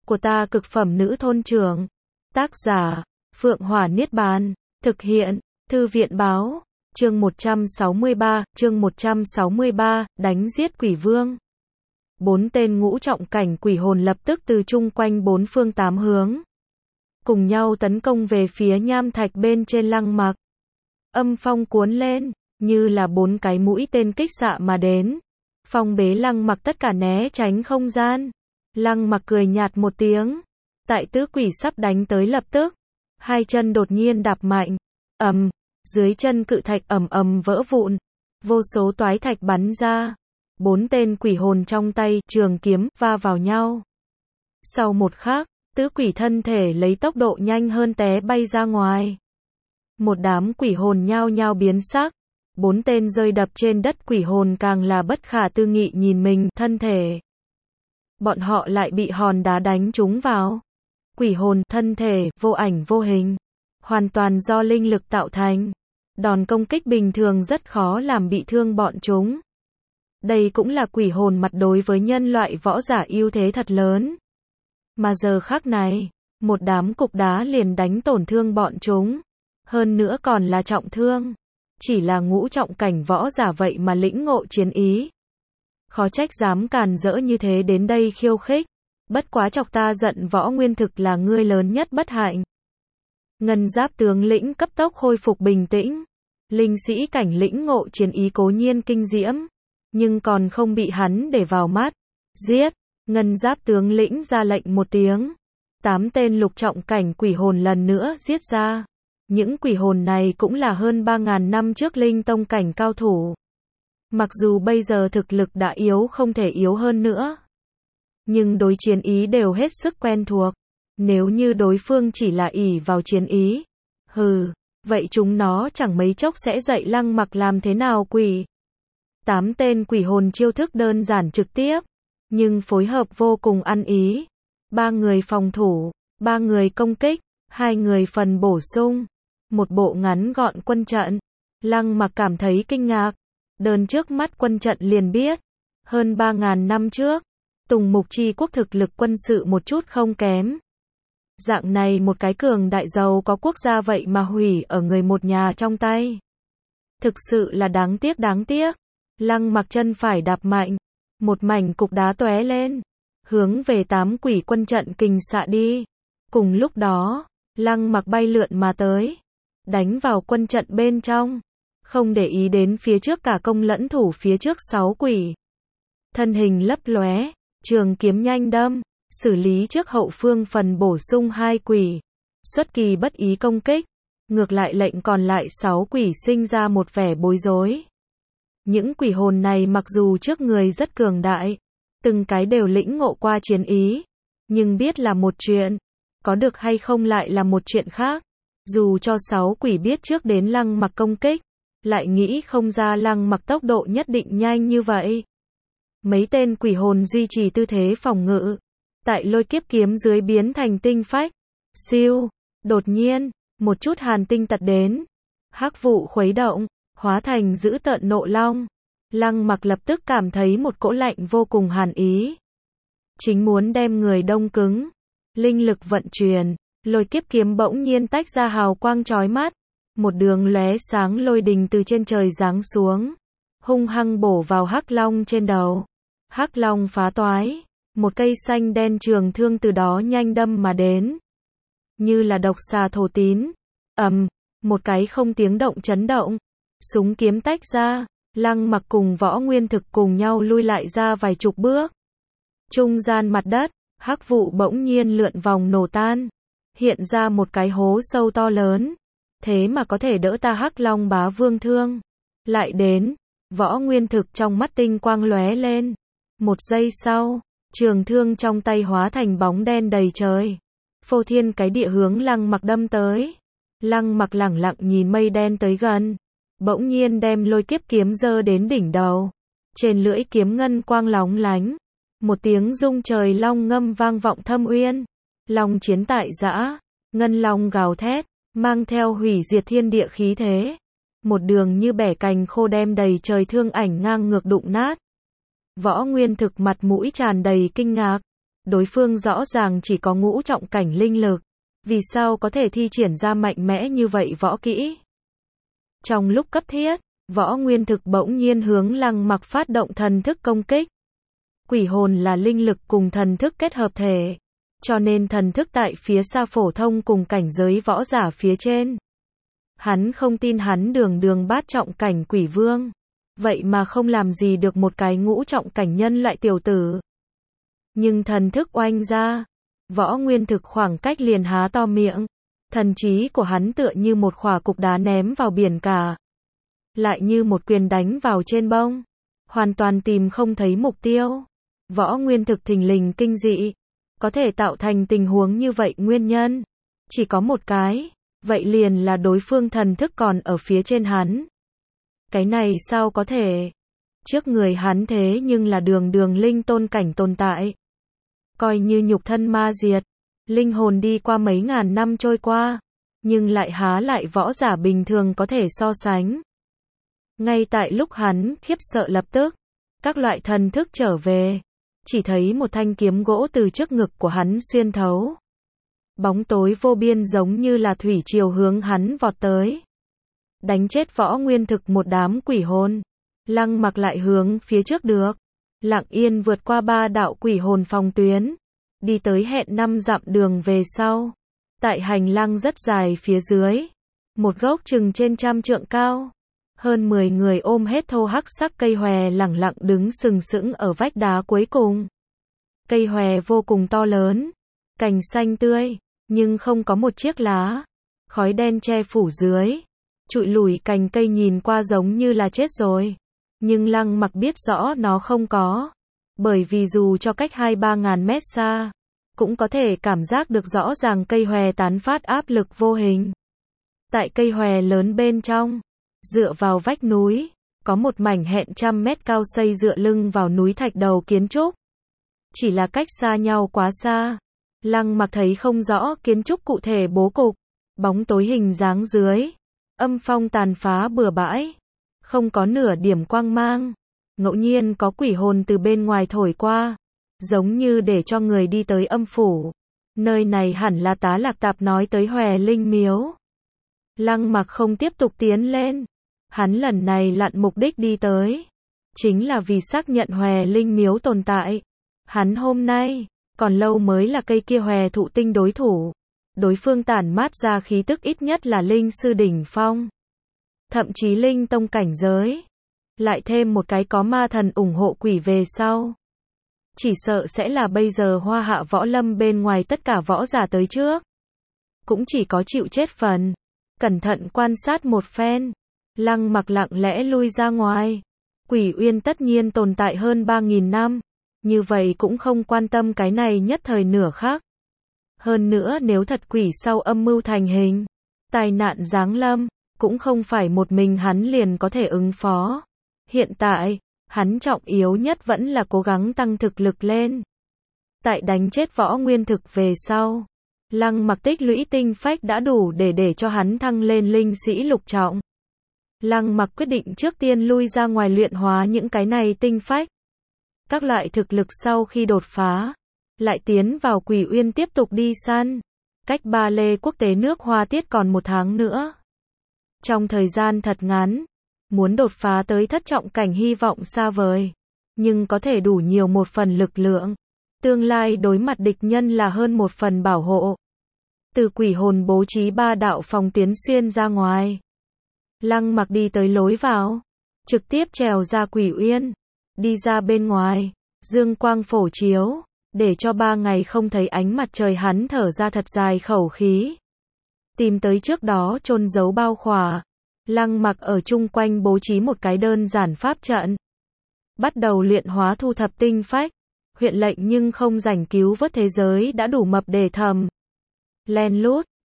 của ta cực phẩm nữ thôn trưởng. Tác giả, Phượng Hỏa Niết Bàn. Thực hiện, Thư viện báo. Chương 163, đánh giết quỷ vương. 4 tên ngũ trọng cảnh quỷ hồn lập tức từ chung quanh 4 phương 8 hướng, cùng nhau tấn công về phía nham thạch bên trên Lăng Mặc. Âm phong cuốn lên, như là 4 cái mũi tên kích xạ mà đến. Phong bế Lăng Mặc tất cả né tránh không gian. Lăng Mặc cười nhạt một tiếng. Tại tứ quỷ sắp đánh tới lập tức, hai chân đột nhiên đạp mạnh. Ầm, dưới chân cự thạch ầm ầm vỡ vụn. Vô số toái thạch bắn ra. 4 tên quỷ hồn trong tay, trường kiếm, va vào nhau. Sau một khắc, tứ quỷ thân thể lấy tốc độ nhanh hơn té bay ra ngoài. Một đám quỷ hồn nhao nhao biến sắc. 4 tên rơi đập trên đất quỷ hồn càng là bất khả tư nghị nhìn mình, thân thể. Bọn họ lại bị hòn đá đánh trúng vào. Quỷ hồn, thân thể, vô ảnh vô hình. Hoàn toàn do linh lực tạo thành. Đòn công kích bình thường rất khó làm bị thương bọn chúng. Đây cũng là quỷ hồn mặt đối với nhân loại võ giả ưu thế thật lớn. Mà giờ khắc này, một đám cục đá liền đánh tổn thương bọn chúng. Hơn nữa còn là trọng thương. Chỉ là ngũ trọng cảnh võ giả vậy mà lĩnh ngộ chiến ý. Khó trách dám càn rỡ như thế đến đây khiêu khích. Bất quá chọc ta giận Võ Nguyên Thực là ngươi lớn nhất bất hạnh. Ngân Giáp tướng lĩnh cấp tốc khôi phục bình tĩnh. Linh sĩ cảnh lĩnh ngộ chiến ý cố nhiên kinh diễm, nhưng còn không bị hắn để vào mắt. Giết! Ngân Giáp tướng lĩnh ra lệnh một tiếng. 8 tên lục trọng cảnh quỷ hồn lần nữa giết ra. Những quỷ hồn này cũng là hơn 3.000 năm trước linh tông cảnh cao thủ. Mặc dù bây giờ thực lực đã yếu không thể yếu hơn nữa, nhưng đối chiến ý đều hết sức quen thuộc. Nếu như đối phương chỉ là ỷ vào chiến ý, vậy chúng nó chẳng mấy chốc sẽ dạy Lăng Mặc làm thế nào quỷ. 8 tên quỷ hồn chiêu thức đơn giản trực tiếp, nhưng phối hợp vô cùng ăn ý. 3 người phòng thủ, 3 người công kích, 2 người phần bổ sung. Một bộ ngắn gọn quân trận. Lăng Mặc cảm thấy kinh ngạc. Đơn trước mắt quân trận liền biết. Hơn 3.000 năm trước, Tùng Mục Chi quốc thực lực quân sự một chút không kém. Dạng này một cái cường đại giàu có quốc gia vậy mà hủy ở người một nhà trong tay. Thực sự là đáng tiếc đáng tiếc. Lăng Mặc chân phải đạp mạnh. Một mảnh cục đá tóe lên. Hướng về 8 quỷ quân trận kình xạ đi. Cùng lúc đó, Lăng Mặc bay lượn mà tới. Đánh vào quân trận bên trong. Không để ý đến phía trước cả công lẫn thủ phía trước 6 quỷ. Thân hình lấp lóe, trường kiếm nhanh đâm, xử lý trước hậu phương phần bổ sung 2 quỷ. Xuất kỳ bất ý công kích. Ngược lại lệnh còn lại 6 quỷ sinh ra một vẻ bối rối. Những quỷ hồn này mặc dù trước người rất cường đại, từng cái đều lĩnh ngộ qua chiến ý, nhưng biết là một chuyện, có được hay không lại là một chuyện khác. Dù cho 6 quỷ biết trước đến Lăng Mặc công kích, lại nghĩ không ra Lăng Mặc tốc độ nhất định nhanh như vậy. Mấy tên quỷ hồn duy trì tư thế phòng ngự, tại lôi kiếp kiếm dưới biến thành tinh phách. Siêu, đột nhiên, một chút hàn tinh tật đến. Hắc vụ khuấy động, hóa thành dữ tợn nộ long. Lăng Mặc lập tức cảm thấy một cỗ lạnh vô cùng hàn ý. Chính muốn đem người đông cứng. Linh lực vận chuyển, lôi kiếp kiếm bỗng nhiên tách ra hào quang chói mắt. Một đường lóe sáng lôi đình từ trên trời giáng xuống, hung hăng bổ vào Hắc Long trên đầu. Hắc Long phá toái, một cây xanh đen trường thương từ đó nhanh đâm mà đến. Như là độc xà thổ tín. Một cái không tiếng động chấn động. Súng kiếm tách ra, Lăng Mặc cùng Võ Nguyên Thực cùng nhau lui lại ra vài chục bước. Trung gian mặt đất, hắc vụ bỗng nhiên lượn vòng nổ tan. Hiện ra một cái hố sâu to lớn. Thế mà có thể đỡ ta Hắc Long bá vương thương. Lại đến, Võ Nguyên Thực trong mắt tinh quang lóe lên. Một giây sau, trường thương trong tay hóa thành bóng đen đầy trời. Phô thiên cái địa hướng Lăng Mặc đâm tới. Lăng Mặc lẳng lặng nhìn mây đen tới gần. Bỗng nhiên đem lôi kiếp kiếm giơ đến đỉnh đầu. Trên lưỡi kiếm ngân quang lóng lánh. Một tiếng rung trời long ngâm vang vọng thâm uyên. Long chiến tại giã. Ngân long gào thét, mang theo hủy diệt thiên địa khí thế. Một đường như bẻ cành khô đem đầy trời thương ảnh ngang ngược đụng nát. Võ Nguyên Thực mặt mũi tràn đầy kinh ngạc. đối phương rõ ràng chỉ có ngũ trọng cảnh linh lực. Vì sao có thể thi triển ra mạnh mẽ như vậy võ kỹ? Trong lúc cấp thiết, Võ Nguyên Thực bỗng nhiên hướng Lăng Mặc phát động thần thức công kích. Quỷ hồn là linh lực cùng thần thức kết hợp thể, cho nên thần thức tại phía xa phổ thông cùng cảnh giới võ giả phía trên. Hắn không tin hắn đường bát trọng cảnh quỷ vương, vậy mà không làm gì được một cái ngũ trọng cảnh nhân loại tiểu tử. Nhưng thần thức oanh ra, Võ Nguyên Thực khoảng cách liền há to miệng, thần trí của hắn tựa như một khỏa cục đá ném vào biển cả, lại như một quyền đánh vào trên bông, hoàn toàn tìm không thấy mục tiêu. Võ Nguyên Thực thình lình kinh dị, có thể tạo thành tình huống như vậy nguyên nhân chỉ có một cái, vậy liền là đối phương thần thức còn ở phía trên hắn. Cái này sao có thể? Trước người hắn thế nhưng là đường linh tôn cảnh tồn tại. Coi như nhục thân ma diệt, linh hồn đi qua mấy ngàn năm trôi qua, nhưng lại há lại võ giả bình thường có thể so sánh. Ngay tại lúc hắn khiếp sợ lập tức, các loại thần thức trở về, chỉ thấy một thanh kiếm gỗ từ trước ngực của hắn xuyên thấu. Bóng tối vô biên giống như là thủy triều hướng hắn vọt tới. Đánh chết Võ Nguyên Thực một đám quỷ hồn. Lăng Mặc lại hướng phía trước được. Lặng yên vượt qua 3 đạo quỷ hồn phòng tuyến. Đi tới hẹn 5 dặm đường về sau. Tại hành lang rất dài phía dưới. Một gốc chừng trên 100 trượng cao. Hơn 10 người ôm hết thô hắc sắc cây hòe lẳng lặng đứng sừng sững ở vách đá cuối cùng. Cây hòe vô cùng to lớn. Cành xanh tươi, nhưng không có một chiếc lá. Khói đen che phủ dưới. Trụi lủi cành cây nhìn qua giống như là chết rồi. Nhưng Lăng Mặc biết rõ nó không có. Bởi vì dù cho cách 2-3 ngàn mét xa, cũng có thể cảm giác được rõ ràng cây hòe tán phát áp lực vô hình. Tại cây hòe lớn bên trong, dựa vào vách núi, có một mảnh hẹn 100 mét cao xây dựa lưng vào núi thạch đầu kiến trúc. Chỉ là cách xa nhau quá xa. Lăng Mặc thấy không rõ kiến trúc cụ thể bố cục, bóng tối hình dáng dưới, âm phong tàn phá bừa bãi, không có nửa điểm quang mang. Ngẫu nhiên có quỷ hồn từ bên ngoài thổi qua, giống như để cho người đi tới âm phủ. Nơi này hẳn là Tá Lạc Tạp nói tới Hòe Linh Miếu. Lăng Mặc không tiếp tục tiến lên. Hắn lần này lặn mục đích đi tới, chính là vì xác nhận Hòe Linh Miếu tồn tại. Hắn hôm nay, còn lâu mới là cây kia hòe thụ tinh đối thủ. Đối phương tản mát ra khí tức ít nhất là linh sư đỉnh phong. Thậm chí linh tông cảnh giới. Lại thêm một cái có ma thần ủng hộ quỷ về sau. Chỉ sợ sẽ là bây giờ Hoa Hạ võ lâm bên ngoài tất cả võ giả tới trước. Cũng chỉ có chịu chết phần. Cẩn thận quan sát một phen. Lăng Mặc lặng lẽ lui ra ngoài. Quỷ Uyên tất nhiên tồn tại hơn 3.000 năm. Như vậy cũng không quan tâm cái này nhất thời nửa khắc. Hơn nữa nếu thật quỷ sau âm mưu thành hình, tai nạn giáng lâm, cũng không phải một mình hắn liền có thể ứng phó. Hiện tại, hắn trọng yếu nhất vẫn là cố gắng tăng thực lực lên. Tại đánh chết Võ Nguyên Thực về sau, Lăng Mặc tích lũy tinh phách đã đủ để cho hắn thăng lên linh sĩ lục trọng. Lăng Mặc quyết định trước tiên lui ra ngoài luyện hóa những cái này tinh phách. Các loại thực lực sau khi đột phá, lại tiến vào Quỷ Uyên tiếp tục đi săn. Cách Ba Lê quốc tế nước Hoa Tiết còn 1 tháng nữa. Trong thời gian thật ngắn, muốn đột phá tới thất trọng cảnh hy vọng xa vời, nhưng có thể đủ nhiều một phần lực lượng. Tương lai đối mặt địch nhân là hơn một phần bảo hộ. Từ quỷ hồn bố trí 3 đạo phòng tiến xuyên ra ngoài. Lăng Mặc đi tới lối vào, trực tiếp trèo ra Quỷ Uyên, đi ra bên ngoài, dương quang phổ chiếu, để cho 3 ngày không thấy ánh mặt trời hắn thở ra thật dài khẩu khí. Tìm tới trước đó chôn giấu bao khỏa, Lăng Mặc ở chung quanh bố trí một cái đơn giản pháp trận. Bắt đầu luyện hóa thu thập tinh phách, huyện lệnh nhưng không rảnh cứu vớt thế giới đã đủ mập để thầm. Len lút,